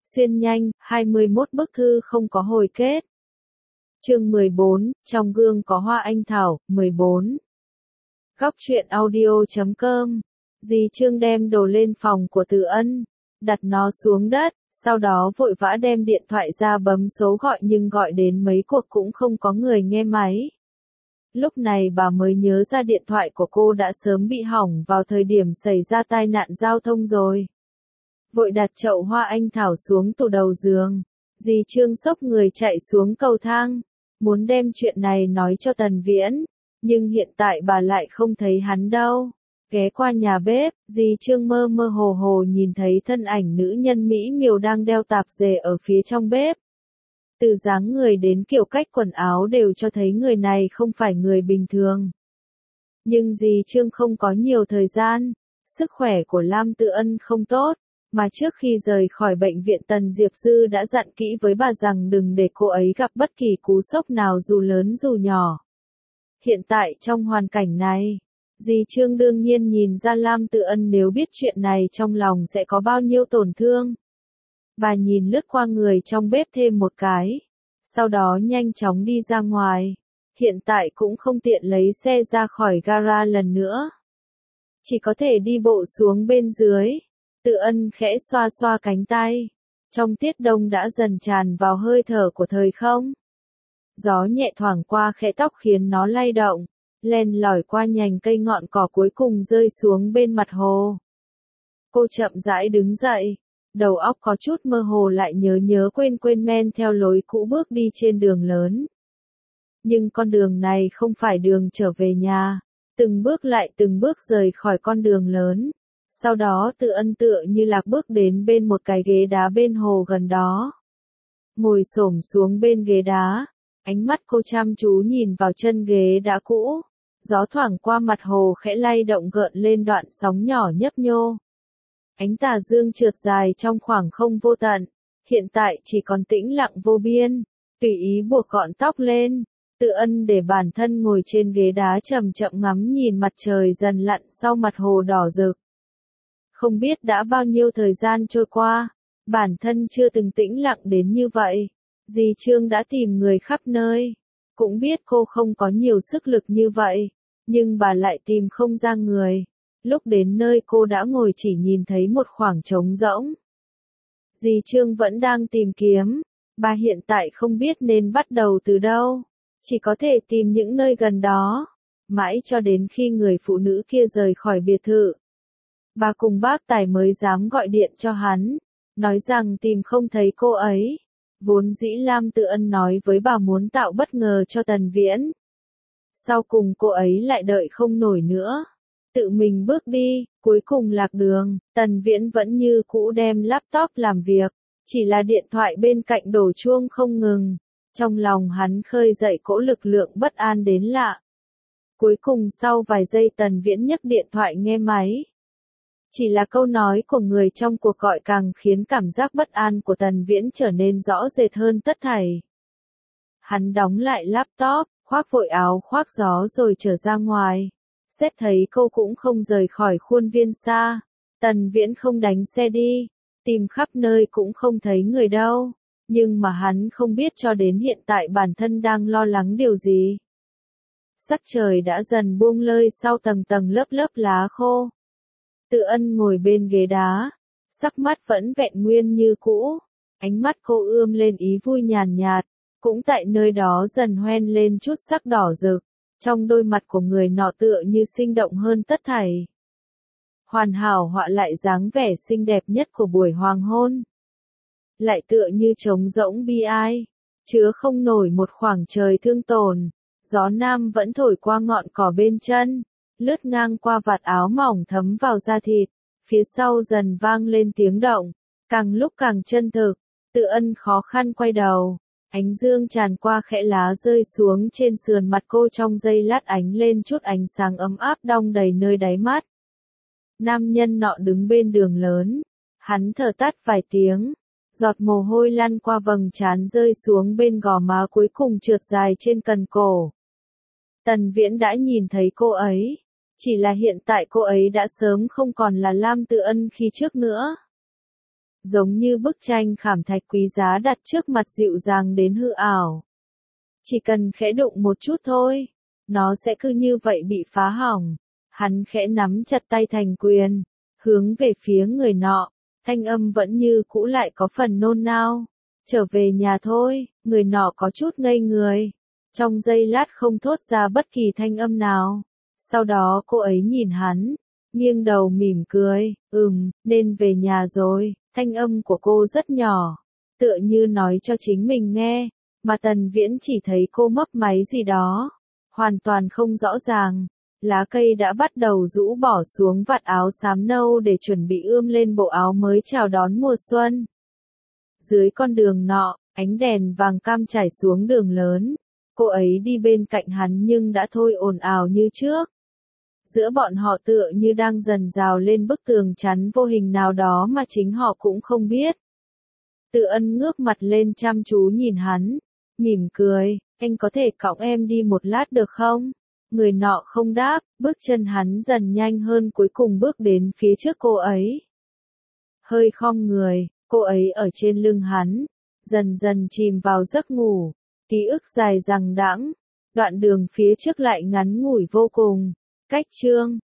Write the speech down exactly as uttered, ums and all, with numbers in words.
Xuyên nhanh, hai mươi mốt bức thư không có hồi kết. Chương mười bốn, trong gương có hoa anh thảo, mười bốn. Góc truyện audio chấm com. Dì Trương đem đồ lên phòng của Từ Ân, đặt nó xuống đất, sau đó vội vã đem điện thoại ra bấm số gọi nhưng gọi đến mấy cuộc cũng không có người nghe máy. Lúc này bà mới nhớ ra điện thoại của cô đã sớm bị hỏng vào thời điểm xảy ra tai nạn giao thông rồi. Vội đặt chậu hoa anh thảo xuống tủ đầu giường, dì Trương xốc người chạy xuống cầu thang, muốn đem chuyện này nói cho Tần Viễn, nhưng hiện tại bà lại không thấy hắn đâu. Ghé qua nhà bếp, dì Trương mơ mơ hồ hồ nhìn thấy thân ảnh nữ nhân mỹ miều đang đeo tạp dề ở phía trong bếp. Từ dáng người đến kiểu cách quần áo đều cho thấy người này không phải người bình thường. Nhưng dì Trương không có nhiều thời gian, sức khỏe của Lam Tự Ân không tốt, mà trước khi rời khỏi bệnh viện Tần Diệp Dư đã dặn kỹ với bà rằng đừng để cô ấy gặp bất kỳ cú sốc nào dù lớn dù nhỏ. Hiện tại trong hoàn cảnh này, dì Trương đương nhiên nhìn ra Lam Tự Ân nếu biết chuyện này trong lòng sẽ có bao nhiêu tổn thương. Bà nhìn lướt qua người trong bếp thêm một cái, sau đó nhanh chóng đi ra ngoài, hiện tại cũng không tiện lấy xe ra khỏi gara lần nữa. Chỉ có thể đi bộ xuống bên dưới. Tự Ân khẽ xoa xoa cánh tay. Trong tiết đông đã dần tràn vào hơi thở của thời không. Gió nhẹ thoảng qua khẽ tóc khiến nó lay động, len lỏi qua nhành cây ngọn cỏ cuối cùng rơi xuống bên mặt hồ. Cô chậm rãi đứng dậy, đầu óc có chút mơ hồ lại nhớ nhớ quên quên men theo lối cũ bước đi trên đường lớn. Nhưng con đường này không phải đường trở về nhà, từng bước lại từng bước rời khỏi con đường lớn. Sau đó Tự Ân tựa như lạc bước đến bên một cái ghế đá bên hồ gần đó. Ngồi xổm xuống bên ghế đá, ánh mắt cô chăm chú nhìn vào chân ghế đá cũ. Gió thoảng qua mặt hồ khẽ lay động gợn lên đoạn sóng nhỏ nhấp nhô. Ánh tà dương trượt dài trong khoảng không vô tận, hiện tại chỉ còn tĩnh lặng vô biên, tùy ý buộc gọn tóc lên. Tự Ân để bản thân ngồi trên ghế đá chậm chậm ngắm nhìn mặt trời dần lặn sau mặt hồ đỏ rực. Không biết đã bao nhiêu thời gian trôi qua, bản thân chưa từng tĩnh lặng đến như vậy. Dì Trương đã tìm người khắp nơi, cũng biết cô không có nhiều sức lực như vậy, nhưng bà lại tìm không ra người. Lúc đến nơi cô đã ngồi chỉ nhìn thấy một khoảng trống rỗng. Dì Trương vẫn đang tìm kiếm, bà hiện tại không biết nên bắt đầu từ đâu, chỉ có thể tìm những nơi gần đó, mãi cho đến khi người phụ nữ kia rời khỏi biệt thự. Bà cùng bác Tài mới dám gọi điện cho hắn, nói rằng tìm không thấy cô ấy. Vốn dĩ Lam Tự Ân nói với bà muốn tạo bất ngờ cho Tần Viễn. Sau cùng cô ấy lại đợi không nổi nữa, tự mình bước đi, cuối cùng lạc đường. Tần Viễn vẫn như cũ đem laptop làm việc, chỉ là điện thoại bên cạnh đổ chuông không ngừng. Trong lòng hắn khơi dậy cỗ lực lượng bất an đến lạ. Cuối cùng sau vài giây Tần Viễn nhấc điện thoại nghe máy. Chỉ là câu nói của người trong cuộc gọi càng khiến cảm giác bất an của Tần Viễn trở nên rõ rệt hơn tất thảy. Hắn đóng lại laptop, khoác vội áo khoác gió rồi trở ra ngoài. Xét thấy cô cũng không rời khỏi khuôn viên xa. Tần Viễn không đánh xe đi, tìm khắp nơi cũng không thấy người đâu. Nhưng mà hắn không biết cho đến hiện tại bản thân đang lo lắng điều gì. Sắc trời đã dần buông lơi sau tầng tầng lớp lớp lá khô. Tự Ân ngồi bên ghế đá, sắc mắt vẫn vẹn nguyên như cũ, ánh mắt cô ươm lên ý vui nhàn nhạt, cũng tại nơi đó dần hoen lên chút sắc đỏ rực, trong đôi mặt của người nọ tựa như sinh động hơn tất thảy. Hoàn hảo họa lại dáng vẻ xinh đẹp nhất của buổi hoàng hôn. Lại tựa như trống rỗng bi ai, chứa không nổi một khoảng trời thương tổn, gió nam vẫn thổi qua ngọn cỏ bên chân. Lướt ngang qua vạt áo mỏng thấm vào da thịt, phía sau dần vang lên tiếng động, càng lúc càng chân thực. Tự Ân khó khăn quay đầu, ánh dương tràn qua khẽ lá rơi xuống trên sườn mặt cô trong giây lát ánh lên chút ánh sáng ấm áp đong đầy nơi đáy mắt. Nam nhân nọ đứng bên đường lớn, hắn thở tắt vài tiếng, giọt mồ hôi lăn qua vầng trán rơi xuống bên gò má cuối cùng trượt dài trên cần cổ. Tần Viễn đã nhìn thấy cô ấy. Chỉ là hiện tại cô ấy đã sớm không còn là Lam Tự Ân khi trước nữa. giống như bức tranh khảm thạch quý giá đặt trước mặt dịu dàng đến hư ảo. Chỉ cần khẽ đụng một chút thôi, nó sẽ cứ như vậy bị phá hỏng. Hắn khẽ nắm chặt tay thành quyền, hướng về phía người nọ, thanh âm vẫn như cũ lại có phần nôn nao. Trở về nhà thôi, người nọ có chút ngây người. Trong giây lát không thốt ra bất kỳ thanh âm nào. Sau đó cô ấy nhìn hắn, nghiêng đầu mỉm cười, ừm, nên về nhà rồi. Thanh âm của cô rất nhỏ, tựa như nói cho chính mình nghe, mà Tần Viễn chỉ thấy cô mấp máy gì đó, hoàn toàn không rõ ràng. Lá cây đã bắt đầu rũ bỏ xuống vạt áo xám nâu để chuẩn bị ươm lên bộ áo mới chào đón mùa xuân. Dưới con đường nọ, ánh đèn vàng cam trải xuống đường lớn. Cô ấy đi bên cạnh hắn nhưng đã thôi ồn ào như trước. Giữa bọn họ tựa như đang dần rào lên bức tường chắn vô hình nào đó mà chính họ cũng không biết. Tự Ân ngước mặt lên chăm chú nhìn hắn, mỉm cười, anh có thể cõng em đi một lát được không? Người nọ không đáp, bước chân hắn dần nhanh hơn cuối cùng bước đến phía trước cô ấy. Hơi khom người, cô ấy ở trên lưng hắn, dần dần chìm vào giấc ngủ, ký ức dài dằng đẵng, đoạn đường phía trước lại ngắn ngủi vô cùng. Cách chương